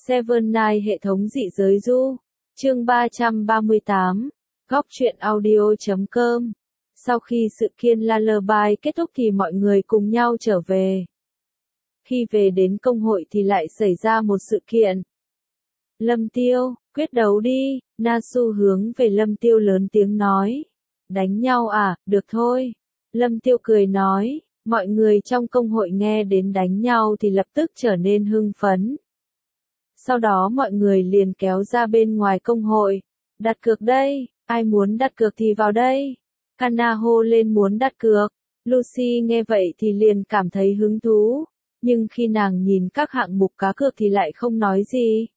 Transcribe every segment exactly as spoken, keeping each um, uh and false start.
Seven Night hệ thống dị giới du. Chương ba trăm ba mươi tám. Góc truyện audio chấm com. Sau khi sự kiện Lullaby kết thúc thì mọi người cùng nhau trở về. Khi về đến công hội thì lại xảy ra một sự kiện. Lâm Tiêu, quyết đấu đi, Nasu hướng về Lâm Tiêu lớn tiếng nói. Đánh nhau à, được thôi. Lâm Tiêu cười nói, mọi người trong công hội nghe đến đánh nhau thì lập tức trở nên hưng phấn. Sau đó mọi người liền kéo ra bên ngoài công hội. Đặt cược đây, ai muốn đặt cược thì vào đây. Kana hô lên muốn đặt cược. Lucy nghe vậy thì liền cảm thấy hứng thú. Nhưng khi nàng nhìn các hạng mục cá cược thì lại không nói gì.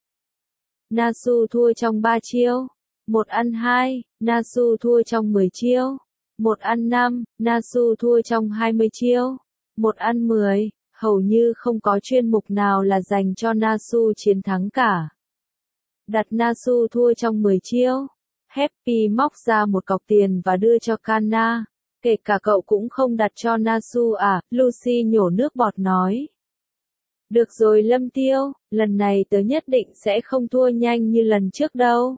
Nasu thua trong ba chiêu. Một ăn hai, Nasu thua trong mười chiêu. Một ăn năm, Nasu thua trong hai mươi chiêu. Một ăn mười, hầu như không có chuyên mục nào là dành cho Nasu chiến thắng cả. Đặt Nasu thua trong mười chiêu. Happy móc ra một cọc tiền và đưa cho Kana. Kể cả cậu cũng không đặt cho Nasu à, Lucy nhổ nước bọt nói. Được rồi Lâm Tiêu, lần này tớ nhất định sẽ không thua nhanh như lần trước đâu.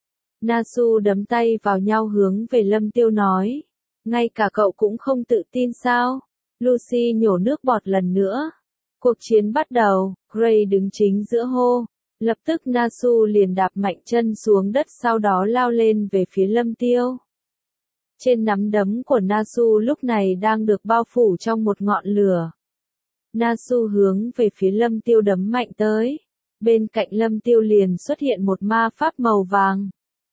Nasu đấm tay vào nhau hướng về Lâm Tiêu nói. Ngay cả cậu cũng không tự tin sao? Lucy nhổ nước bọt lần nữa. Cuộc chiến bắt đầu, Gray đứng chính giữa hô. Lập tức Nasu liền đạp mạnh chân xuống đất sau đó lao lên về phía Lâm Tiêu. Trên nắm đấm của Nasu lúc này đang được bao phủ trong một ngọn lửa. Nasu hướng về phía Lâm Tiêu đấm mạnh tới. Bên cạnh Lâm Tiêu liền xuất hiện một ma pháp màu vàng.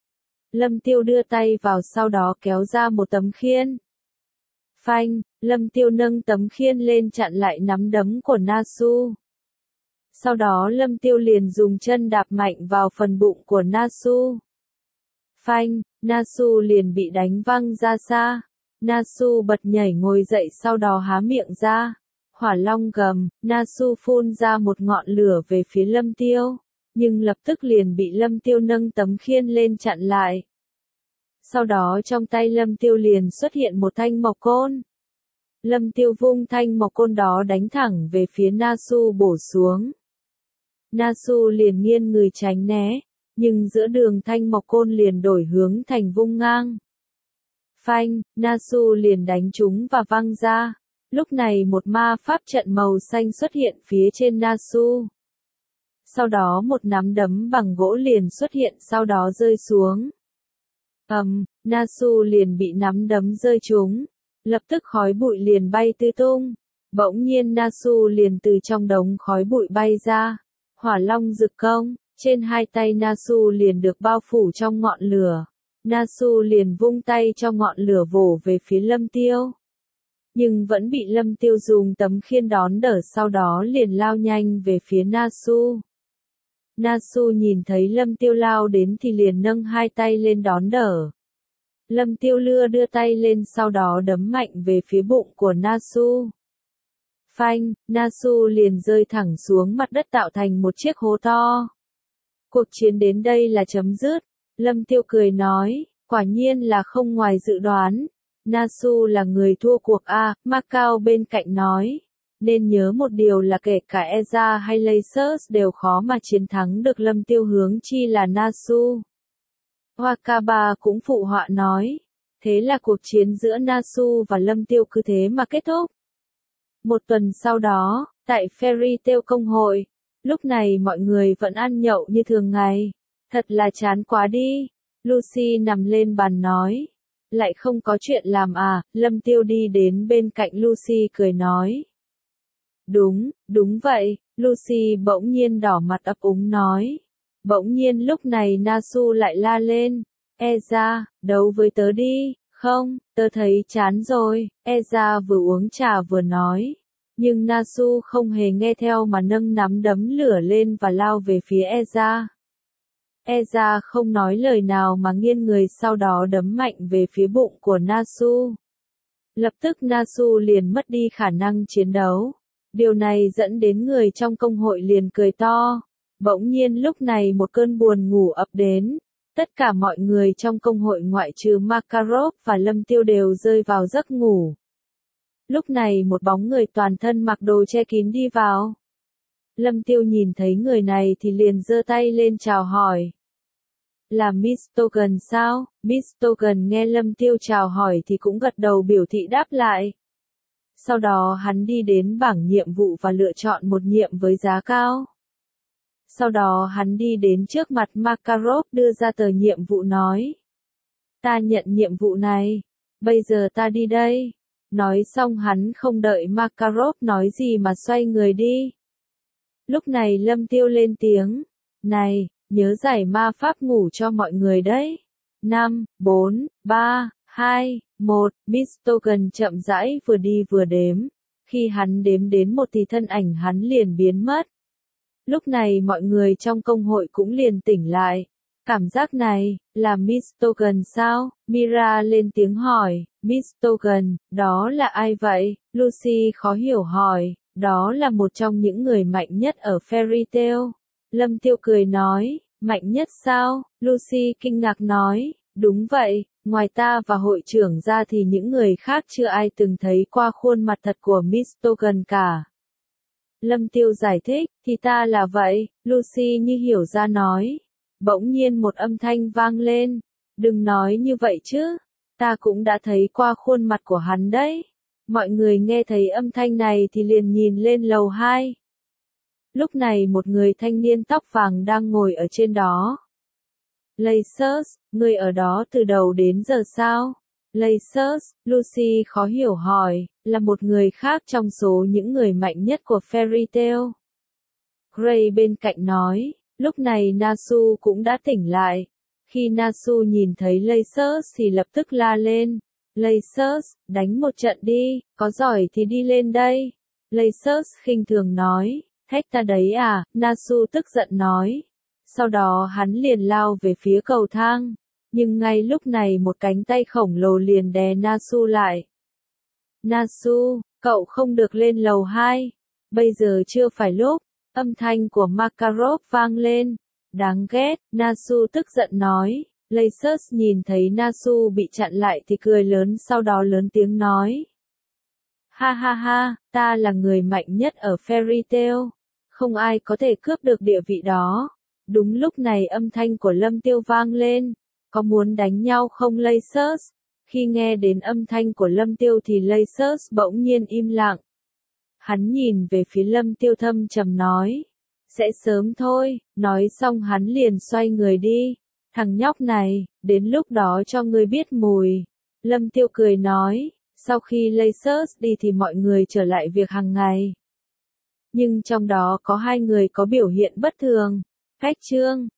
Lâm Tiêu đưa tay vào sau đó kéo ra một tấm khiên. Phanh, Lâm Tiêu nâng tấm khiên lên chặn lại nắm đấm của Nasu. Sau đó Lâm Tiêu liền dùng chân đạp mạnh vào phần bụng của Nasu. Phanh, Nasu liền bị đánh văng ra xa. Nasu bật nhảy ngồi dậy sau đó há miệng ra. Hỏa long gầm, Nasu phun ra một ngọn lửa về phía Lâm Tiêu. Nhưng lập tức liền bị Lâm Tiêu nâng tấm khiên lên chặn lại. Sau đó trong tay Lâm Tiêu liền xuất hiện một thanh mộc côn. Lâm Tiêu vung thanh mộc côn đó đánh thẳng về phía Nasu bổ xuống. Nasu liền nghiêng người tránh né, nhưng giữa đường thanh mộc côn liền đổi hướng thành vung ngang. Phanh, Nasu liền đánh trúng và văng ra. Lúc này một ma pháp trận màu xanh xuất hiện phía trên Nasu. Sau đó một nắm đấm bằng gỗ liền xuất hiện sau đó rơi xuống. Ầm, um, Nasu liền bị nắm đấm rơi trúng. Lập tức khói bụi liền bay tứ tung. Bỗng nhiên Nasu liền từ trong đống khói bụi bay ra. Hỏa long rực công, trên hai tay Nasu liền được bao phủ trong ngọn lửa. Nasu liền vung tay cho ngọn lửa vồ về phía Lâm Tiêu. Nhưng vẫn bị Lâm Tiêu dùng tấm khiên đón đỡ sau đó liền lao nhanh về phía Nasu. Nasu nhìn thấy Lâm Tiêu lao đến thì liền nâng hai tay lên đón đỡ. Lâm Tiêu lưa đưa tay lên sau đó đấm mạnh về phía bụng của Nasu. Phanh, Nasu liền rơi thẳng xuống mặt đất tạo thành một chiếc hố to. Cuộc chiến đến đây là chấm dứt. Lâm Tiêu cười nói, quả nhiên là không ngoài dự đoán. Nasu là người thua cuộc A, Macau bên cạnh nói. Nên nhớ một điều là kể cả Eza hay Lasers đều khó mà chiến thắng được Lâm Tiêu hướng chi là Nasu. Wakaba cũng phụ họa nói. Thế là cuộc chiến giữa Nasu và Lâm Tiêu cứ thế mà kết thúc. Một tuần sau đó, tại Fairy Tail công hội, lúc này mọi người vẫn ăn nhậu như thường ngày. Thật là chán quá đi. Lucy nằm lên bàn nói. Lại không có chuyện làm à, Lâm Tiêu đi đến bên cạnh Lucy cười nói. Đúng, đúng vậy, Lucy bỗng nhiên đỏ mặt ấp úng nói. Bỗng nhiên lúc này Nasu lại la lên. Eza, đấu với tớ đi, không, tớ thấy chán rồi, Eza vừa uống trà vừa nói. Nhưng Nasu không hề nghe theo mà nâng nắm đấm lửa lên và lao về phía Eza. Eza không nói lời nào mà nghiêng người sau đó đấm mạnh về phía bụng của Nasu. Lập tức Nasu liền mất đi khả năng chiến đấu. Điều này dẫn đến người trong công hội liền cười to. Bỗng nhiên lúc này một cơn buồn ngủ ập đến. Tất cả mọi người trong công hội ngoại trừ Makarov và Lâm Tiêu đều rơi vào giấc ngủ. Lúc này một bóng người toàn thân mặc đồ che kín đi vào. Lâm Tiêu nhìn thấy người này thì liền giơ tay lên chào hỏi. Là Miss Togan sao? Miss Togan nghe Lâm Tiêu chào hỏi thì cũng gật đầu biểu thị đáp lại. Sau đó hắn đi đến bảng nhiệm vụ và lựa chọn một nhiệm với giá cao. Sau đó hắn đi đến trước mặt Makarov đưa ra tờ nhiệm vụ nói. Ta nhận nhiệm vụ này. Bây giờ ta đi đây. Nói xong hắn không đợi Makarov nói gì mà xoay người đi. Lúc này Lâm Tiêu lên tiếng. Này, nhớ giải ma pháp ngủ cho mọi người đấy. năm, bốn, ba, hai, một, Miss Togan chậm rãi vừa đi vừa đếm. Khi hắn đếm đến một thì thân ảnh hắn liền biến mất. Lúc này mọi người trong công hội cũng liền tỉnh lại. Cảm giác này, là Miss Togan sao? Mira lên tiếng hỏi, Miss Togan, đó là ai vậy? Lucy khó hiểu hỏi, đó là một trong những người mạnh nhất ở Fairy Tail. Lâm Tiêu cười nói, mạnh nhất sao? Lucy kinh ngạc nói, đúng vậy, ngoài ta và hội trưởng ra thì những người khác chưa ai từng thấy qua khuôn mặt thật của Miss Togan cả. Lâm Tiêu giải thích, thì ta là vậy, Lucy như hiểu ra nói. Bỗng nhiên một âm thanh vang lên, đừng nói như vậy chứ, ta cũng đã thấy qua khuôn mặt của hắn đấy. Mọi người nghe thấy âm thanh này thì liền nhìn lên lầu hai. Lúc này một người thanh niên tóc vàng đang ngồi ở trên đó. Lacers, người ở đó từ đầu đến giờ sao? Lacers, Lucy khó hiểu hỏi, là một người khác trong số những người mạnh nhất của Fairy Tail. Gray bên cạnh nói, lúc này Nasu cũng đã tỉnh lại. Khi Nasu nhìn thấy Lacers thì lập tức la lên. Lacers, đánh một trận đi, có giỏi thì đi lên đây. Lacers khinh thường nói, thách ta đấy à, Nasu tức giận nói. Sau đó hắn liền lao về phía cầu thang. Nhưng ngay lúc này một cánh tay khổng lồ liền đè Nasu lại. Nasu, cậu không được lên lầu hai. Bây giờ chưa phải lúc. Âm thanh của Makarov vang lên. Đáng ghét, Nasu tức giận nói. Lacers nhìn thấy Nasu bị chặn lại thì cười lớn sau đó lớn tiếng nói. Ha ha ha, ta là người mạnh nhất ở Fairy Tail. Không ai có thể cướp được địa vị đó. Đúng lúc này âm thanh của Lâm Tiêu vang lên. Có muốn đánh nhau không Lacers? Khi nghe đến âm thanh của Lâm Tiêu thì Lacers bỗng nhiên im lặng. Hắn nhìn về phía Lâm Tiêu thâm trầm nói. Sẽ sớm thôi, nói xong hắn liền xoay người đi. Thằng nhóc này, đến lúc đó cho ngươi biết mùi. Lâm Tiêu cười nói, sau khi Lacers đi thì mọi người trở lại việc hàng ngày. Nhưng trong đó có hai người có biểu hiện bất thường. Phách Trương,